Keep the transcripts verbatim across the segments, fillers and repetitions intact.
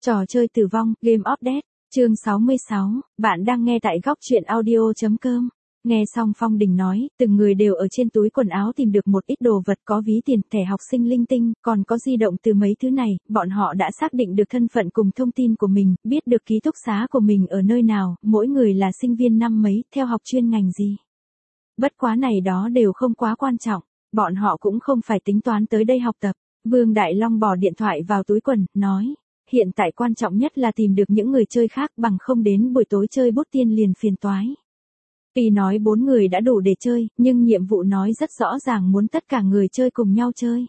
Trò chơi tử vong, Game of Death, chương sáu mươi sáu, bạn đang nghe tại góc truyện audio chấm com. Nghe xong Phong Đình nói, từng người đều ở trên túi quần áo tìm được một ít đồ vật có ví tiền, thẻ học sinh linh tinh, còn có di động từ mấy thứ này, bọn họ đã xác định được thân phận cùng thông tin của mình, biết được ký túc xá của mình ở nơi nào, mỗi người là sinh viên năm mấy, theo học chuyên ngành gì. Bất quá này đó đều không quá quan trọng, bọn họ cũng không phải tính toán tới đây học tập. Vương Đại Long bỏ điện thoại vào túi quần, nói. Hiện tại quan trọng nhất là tìm được những người chơi khác bằng không đến buổi tối chơi bút tiên liền phiền toái. Tuy nói bốn người đã đủ để chơi, nhưng nhiệm vụ nói rất rõ ràng muốn tất cả người chơi cùng nhau chơi.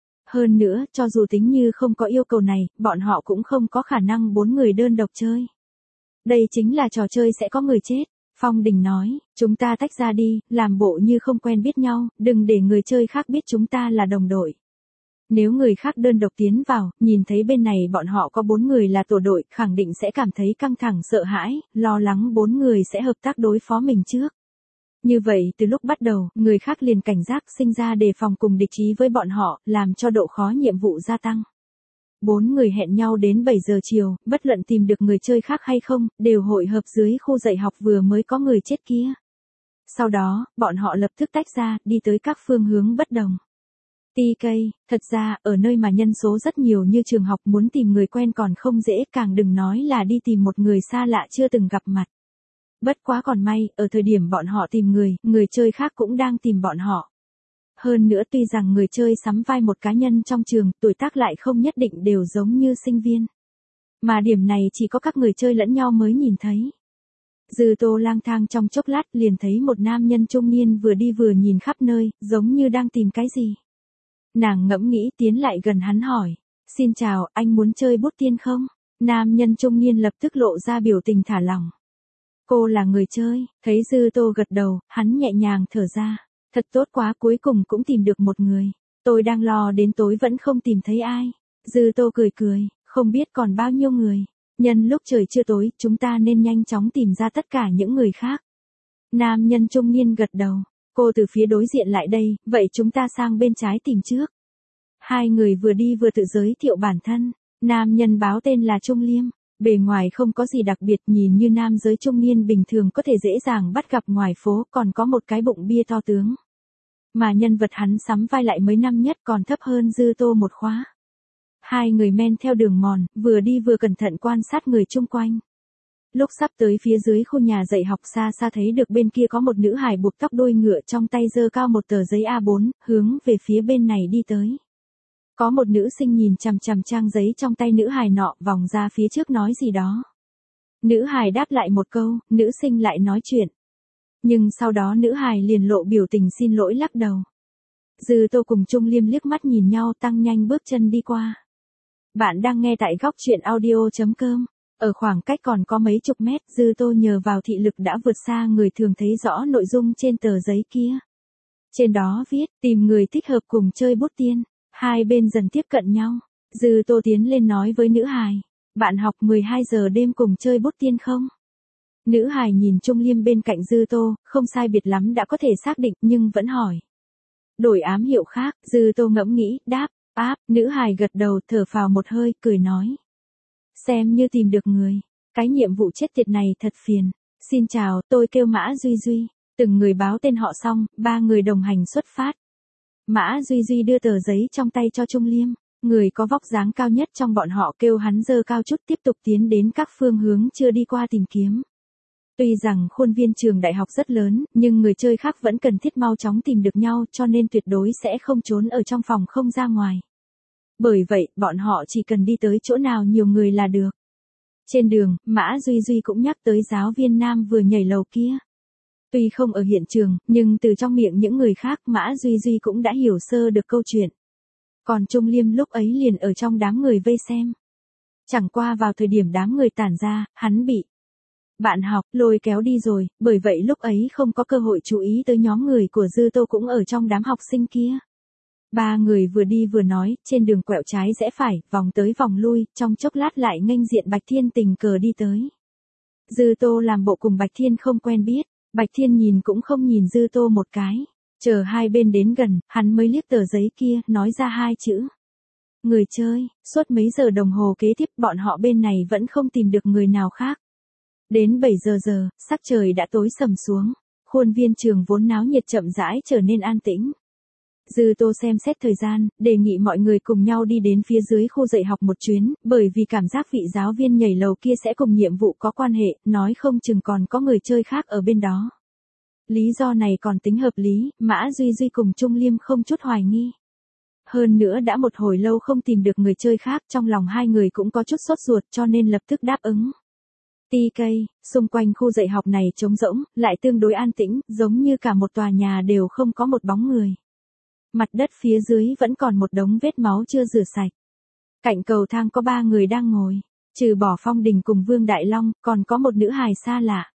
Hơn nữa, cho dù tính như không có yêu cầu này, bọn họ cũng không có khả năng bốn người đơn độc chơi. Đây chính là trò chơi sẽ có người chết. Phong Đình nói, chúng ta tách ra đi, làm bộ như không quen biết nhau, đừng để người chơi khác biết chúng ta là đồng đội. Nếu người khác đơn độc tiến vào, nhìn thấy bên này bọn họ có bốn người là tổ đội, khẳng định sẽ cảm thấy căng thẳng sợ hãi, lo lắng bốn người sẽ hợp tác đối phó mình trước. Như vậy từ lúc bắt đầu, người khác liền cảnh giác sinh ra đề phòng cùng địch ý với bọn họ, làm cho độ khó nhiệm vụ gia tăng. Bốn người hẹn nhau đến bảy giờ chiều, bất luận tìm được người chơi khác hay không, đều hội hợp dưới khu dạy học vừa mới có người chết kia. Sau đó, bọn họ lập tức tách ra, đi tới các phương hướng bất đồng. tê ca, thật ra, ở nơi mà nhân số rất nhiều như trường học muốn tìm người quen còn không dễ, càng đừng nói là đi tìm một người xa lạ chưa từng gặp mặt. Bất quá còn may, ở thời điểm bọn họ tìm người, người chơi khác cũng đang tìm bọn họ. Hơn nữa tuy rằng người chơi sắm vai một cá nhân trong trường, tuổi tác lại không nhất định đều giống như sinh viên. Mà điểm này chỉ có các người chơi lẫn nhau mới nhìn thấy. Dư Tô lang thang trong chốc lát liền thấy một nam nhân trung niên vừa đi vừa nhìn khắp nơi, giống như đang tìm cái gì. Nàng ngẫm nghĩ tiến lại gần hắn hỏi, xin chào, anh muốn chơi bút tiên không? Nam nhân trung niên lập tức lộ ra biểu tình thả lỏng. Cô là người chơi, thấy Dư Tô gật đầu, hắn nhẹ nhàng thở ra, thật tốt quá cuối cùng cũng tìm được một người, tôi đang lo đến tối vẫn không tìm thấy ai. Dư Tô cười cười, không biết còn bao nhiêu người, nhân lúc trời chưa tối, chúng ta nên nhanh chóng tìm ra tất cả những người khác. Nam nhân trung niên gật đầu. Cô từ phía đối diện lại đây, vậy chúng ta sang bên trái tìm trước. Hai người vừa đi vừa tự giới thiệu bản thân, nam nhân báo tên là Trung Liêm, bề ngoài không có gì đặc biệt nhìn như nam giới trung niên bình thường có thể dễ dàng bắt gặp ngoài phố còn có một cái bụng bia to tướng. Mà nhân vật hắn sắm vai lại mấy năm nhất còn thấp hơn Dư Tô một khóa. Hai người men theo đường mòn, vừa đi vừa cẩn thận quan sát người chung quanh. Lúc sắp tới phía dưới khu nhà dạy học xa xa thấy được bên kia có một nữ hài buộc tóc đuôi ngựa trong tay giơ cao một tờ giấy a bốn, hướng về phía bên này đi tới. Có một nữ sinh nhìn chằm chằm trang giấy trong tay nữ hài nọ vòng ra phía trước nói gì đó. Nữ hài đáp lại một câu, nữ sinh lại nói chuyện. Nhưng sau đó nữ hài liền lộ biểu tình xin lỗi lắc đầu. Dư Tô cùng Trung Liêm liếc mắt nhìn nhau tăng nhanh bước chân đi qua. Bạn đang nghe tại góc truyện audio chấm com. Ở khoảng cách còn có mấy chục mét, Dư Tô nhờ vào thị lực đã vượt xa người thường thấy rõ nội dung trên tờ giấy kia. Trên đó viết, tìm người thích hợp cùng chơi bút tiên, hai bên dần tiếp cận nhau. Dư Tô tiến lên nói với nữ hài, bạn học mười hai giờ đêm cùng chơi bút tiên không? Nữ hài nhìn Trung Liêm bên cạnh Dư Tô, không sai biệt lắm đã có thể xác định nhưng vẫn hỏi. Đổi ám hiệu khác, Dư Tô ngẫm nghĩ, đáp, áp, nữ hài gật đầu thở phào một hơi, cười nói. Xem như tìm được người, cái nhiệm vụ chết tiệt này thật phiền. Xin chào, tôi kêu Mã Duy Duy. Từng người báo tên họ xong, ba người đồng hành xuất phát. Mã Duy Duy đưa tờ giấy trong tay cho Trung Liêm, người có vóc dáng cao nhất trong bọn họ kêu hắn dơ cao chút tiếp tục tiến đến các phương hướng chưa đi qua tìm kiếm. Tuy rằng khuôn viên trường đại học rất lớn, nhưng người chơi khác vẫn cần thiết mau chóng tìm được nhau cho nên tuyệt đối sẽ không trốn ở trong phòng không ra ngoài. Bởi vậy, bọn họ chỉ cần đi tới chỗ nào nhiều người là được. Trên đường, Mã Duy Duy cũng nhắc tới giáo viên nam vừa nhảy lầu kia. Tuy không ở hiện trường, nhưng từ trong miệng những người khác Mã Duy Duy cũng đã hiểu sơ được câu chuyện. Còn Trung Liêm lúc ấy liền ở trong đám người vây xem. Chẳng qua vào thời điểm đám người tản ra, hắn bị bạn học lôi kéo đi rồi, bởi vậy lúc ấy không có cơ hội chú ý tới nhóm người của Dư Tô cũng ở trong đám học sinh kia. Ba người vừa đi vừa nói, trên đường quẹo trái rẽ phải, vòng tới vòng lui, trong chốc lát lại nghênh diện Bạch Thiên tình cờ đi tới. Dư Tô làm bộ cùng Bạch Thiên không quen biết, Bạch Thiên nhìn cũng không nhìn Dư Tô một cái. Chờ hai bên đến gần, hắn mới liếc tờ giấy kia, nói ra hai chữ. người chơi, suốt mấy giờ đồng hồ kế tiếp bọn họ bên này vẫn không tìm được người nào khác. Đến bảy giờ giờ, sắc trời đã tối sầm xuống, khuôn viên trường vốn náo nhiệt chậm rãi trở nên an tĩnh. Dư Tô xem xét thời gian, đề nghị mọi người cùng nhau đi đến phía dưới khu dạy học một chuyến, bởi vì cảm giác vị giáo viên nhảy lầu kia sẽ cùng nhiệm vụ có quan hệ, nói không chừng còn có người chơi khác ở bên đó. Lý do này còn tính hợp lý, Mã Duy Duy cùng Trung Liêm không chút hoài nghi. Hơn nữa đã một hồi lâu không tìm được người chơi khác, trong lòng hai người cũng có chút sốt ruột cho nên lập tức đáp ứng. tê ca, xung quanh khu dạy học này trống rỗng, lại tương đối an tĩnh, giống như cả một tòa nhà đều không có một bóng người. Mặt đất phía dưới vẫn còn một đống vết máu chưa rửa sạch. Cạnh cầu thang có ba người đang ngồi, trừ bỏ Phong Đình cùng Vương Đại Long, còn có một nữ hài xa lạ.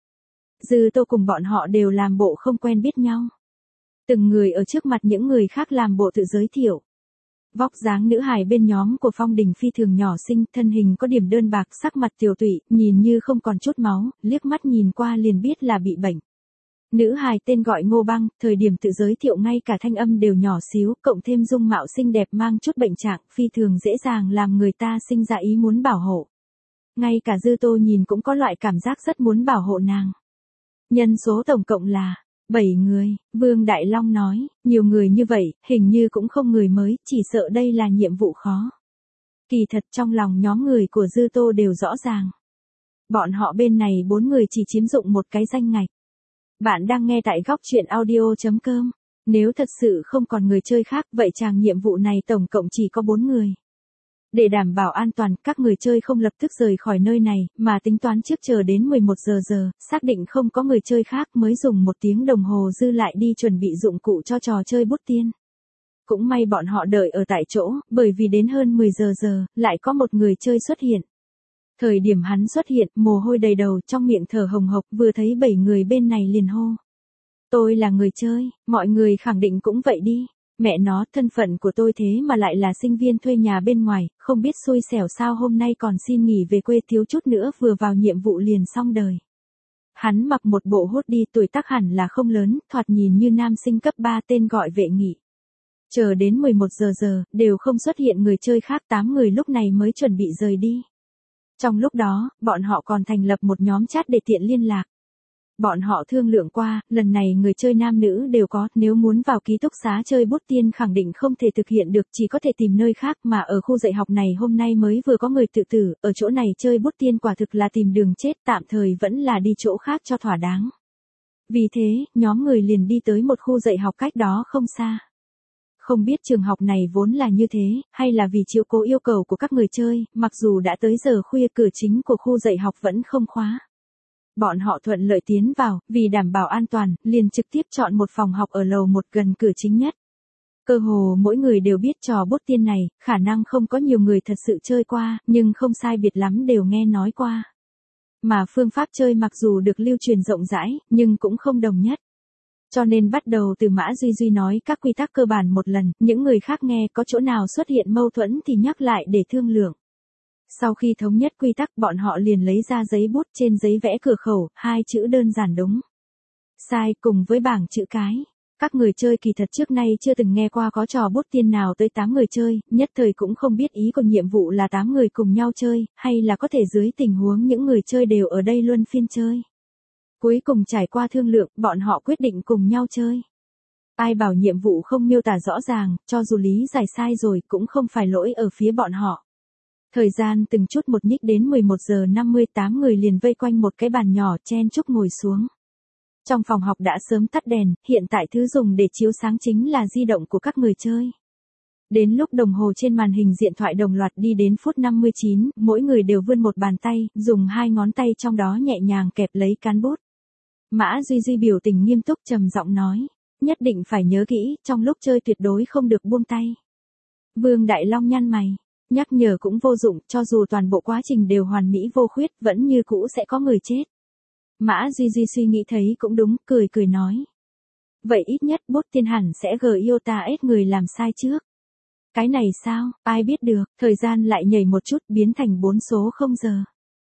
Dư Tô cùng bọn họ đều làm bộ không quen biết nhau. Từng người ở trước mặt những người khác làm bộ tự giới thiệu. Vóc dáng nữ hài bên nhóm của Phong Đình phi thường nhỏ xinh, thân hình có điểm đơn bạc, sắc mặt tiều tụy, nhìn như không còn chút máu, liếc mắt nhìn qua liền biết là bị bệnh. Nữ hài tên gọi Ngô Băng, thời điểm tự giới thiệu ngay cả thanh âm đều nhỏ xíu, cộng thêm dung mạo xinh đẹp mang chút bệnh trạng, phi thường dễ dàng làm người ta sinh ra ý muốn bảo hộ. Ngay cả Dư Tô nhìn cũng có loại cảm giác rất muốn bảo hộ nàng. Nhân số tổng cộng là bảy người, Vương Đại Long nói, nhiều người như vậy, hình như cũng không người mới, chỉ sợ đây là nhiệm vụ khó. Kỳ thật trong lòng nhóm người của Dư Tô đều rõ ràng. Bọn họ bên này bốn người chỉ chiếm dụng một cái danh ngạch. Bạn đang nghe tại góc truyện audio chấm com. Nếu thật sự không còn người chơi khác, vậy chàng nhiệm vụ này tổng cộng chỉ có bốn người. Để đảm bảo an toàn, các người chơi không lập tức rời khỏi nơi này, mà tính toán trước chờ đến mười một giờ giờ, xác định không có người chơi khác mới dùng một tiếng đồng hồ dư lại đi chuẩn bị dụng cụ cho trò chơi bút tiên. Cũng may bọn họ đợi ở tại chỗ, bởi vì đến hơn mười giờ giờ, lại có một người chơi xuất hiện. Thời điểm hắn xuất hiện, mồ hôi đầy đầu, trong miệng thở hồng hộc, vừa thấy bảy người bên này liền hô. Tôi là người chơi, mọi người khẳng định cũng vậy đi. Mẹ nó, thân phận của tôi thế mà lại là sinh viên thuê nhà bên ngoài, không biết xui xẻo sao hôm nay còn xin nghỉ về quê thiếu chút nữa vừa vào nhiệm vụ liền xong đời. Hắn mặc một bộ hốt đi, tuổi tác hẳn là không lớn, thoạt nhìn như nam sinh cấp ba, tên gọi Vệ Nghị. Chờ đến mười một giờ giờ, đều không xuất hiện người chơi khác, tám người lúc này mới chuẩn bị rời đi. Trong lúc đó, bọn họ còn thành lập một nhóm chat để tiện liên lạc. Bọn họ thương lượng qua, lần này người chơi nam nữ đều có, nếu muốn vào ký túc xá chơi bút tiên khẳng định không thể thực hiện được, chỉ có thể tìm nơi khác, mà ở khu dạy học này hôm nay mới vừa có người tự tử, ở chỗ này chơi bút tiên quả thực là tìm đường chết, tạm thời vẫn là đi chỗ khác cho thỏa đáng. Vì thế, nhóm người liền đi tới một khu dạy học cách đó không xa. Không biết trường học này vốn là như thế, hay là vì chiếu cố yêu cầu của các người chơi, mặc dù đã tới giờ khuya cửa chính của khu dạy học vẫn không khóa. Bọn họ thuận lợi tiến vào, vì đảm bảo an toàn, liền trực tiếp chọn một phòng học ở lầu một gần cửa chính nhất. Cơ hồ mỗi người đều biết trò bút tiên này, khả năng không có nhiều người thật sự chơi qua, nhưng không sai biệt lắm đều nghe nói qua. Mà phương pháp chơi mặc dù được lưu truyền rộng rãi, nhưng cũng không đồng nhất. Cho nên bắt đầu từ Mã Duy Duy nói các quy tắc cơ bản một lần, những người khác nghe có chỗ nào xuất hiện mâu thuẫn thì nhắc lại để thương lượng. Sau khi thống nhất quy tắc, bọn họ liền lấy ra giấy bút, trên giấy vẽ cửa khẩu, hai chữ đơn giản đúng. Sai cùng với bảng chữ cái. Các người chơi kỳ thật trước nay chưa từng nghe qua có trò bút tiên nào tới tám người chơi, nhất thời cũng không biết ý của nhiệm vụ là tám người cùng nhau chơi, hay là có thể dưới tình huống những người chơi đều ở đây luân phiên chơi. Cuối cùng trải qua thương lượng, bọn họ quyết định cùng nhau chơi. Ai bảo nhiệm vụ không miêu tả rõ ràng, cho dù lý giải sai rồi cũng không phải lỗi ở phía bọn họ. Thời gian từng chút một nhích đến mười một giờ năm mươi, tám người liền vây quanh một cái bàn nhỏ chen chúc ngồi xuống. Trong phòng học đã sớm tắt đèn, hiện tại thứ dùng để chiếu sáng chính là di động của các người chơi. Đến lúc đồng hồ trên màn hình điện thoại đồng loạt đi đến phút năm mươi chín, mỗi người đều vươn một bàn tay, dùng hai ngón tay trong đó nhẹ nhàng kẹp lấy cán bút. Mã Duy Duy biểu tình nghiêm túc trầm giọng nói, nhất định phải nhớ kỹ, trong lúc chơi tuyệt đối không được buông tay. Vương Đại Long nhăn mày, nhắc nhở cũng vô dụng, cho dù toàn bộ quá trình đều hoàn mỹ vô khuyết, vẫn như cũ sẽ có người chết. Mã Duy Duy suy nghĩ thấy cũng đúng, cười cười nói. Vậy ít nhất bút tiên hẳn sẽ gờ iota ết người làm sai trước. Cái này sao, ai biết được, thời gian lại nhảy một chút biến thành bốn số không giờ.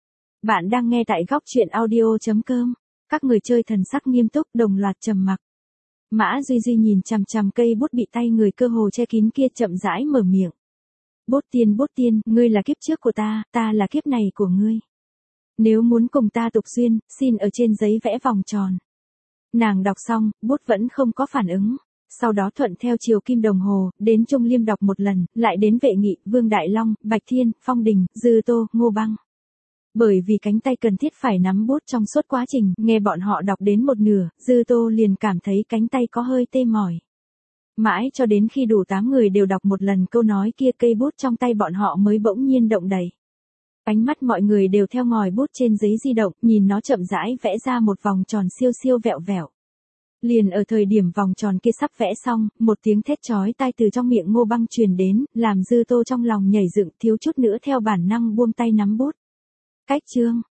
Bạn đang nghe tại góc truyện audio chấm com. Các người chơi thần sắc nghiêm túc đồng loạt trầm mặc. Mã Duy Duy nhìn chằm chằm cây bút bị tay người cơ hồ che kín kia chậm rãi mở miệng. Bút tiên bút tiên, ngươi là kiếp trước của ta, ta là kiếp này của ngươi. Nếu muốn cùng ta tục duyên, xin ở trên giấy vẽ vòng tròn. Nàng đọc xong, bút vẫn không có phản ứng. Sau đó thuận theo chiều kim đồng hồ, đến Trung Liêm đọc một lần, lại đến Vệ Nghị, Vương Đại Long, Bạch Thiên, Phong Đình, Dư Tô, Ngô Băng. Bởi vì cánh tay cần thiết phải nắm bút trong suốt quá trình, nghe bọn họ đọc đến một nửa, Dư Tô liền cảm thấy cánh tay có hơi tê mỏi. Mãi cho đến khi đủ tám người đều đọc một lần câu nói kia, cây bút trong tay bọn họ mới bỗng nhiên động đậy. Ánh mắt mọi người đều theo ngòi bút trên giấy di động, nhìn nó chậm rãi vẽ ra một vòng tròn siêu siêu vẹo vẹo. Liền ở thời điểm vòng tròn kia sắp vẽ xong, một tiếng thét chói tai từ trong miệng Ngô Băng truyền đến, làm Dư Tô trong lòng nhảy dựng, thiếu chút nữa theo bản năng buông tay nắm bút. Cách chương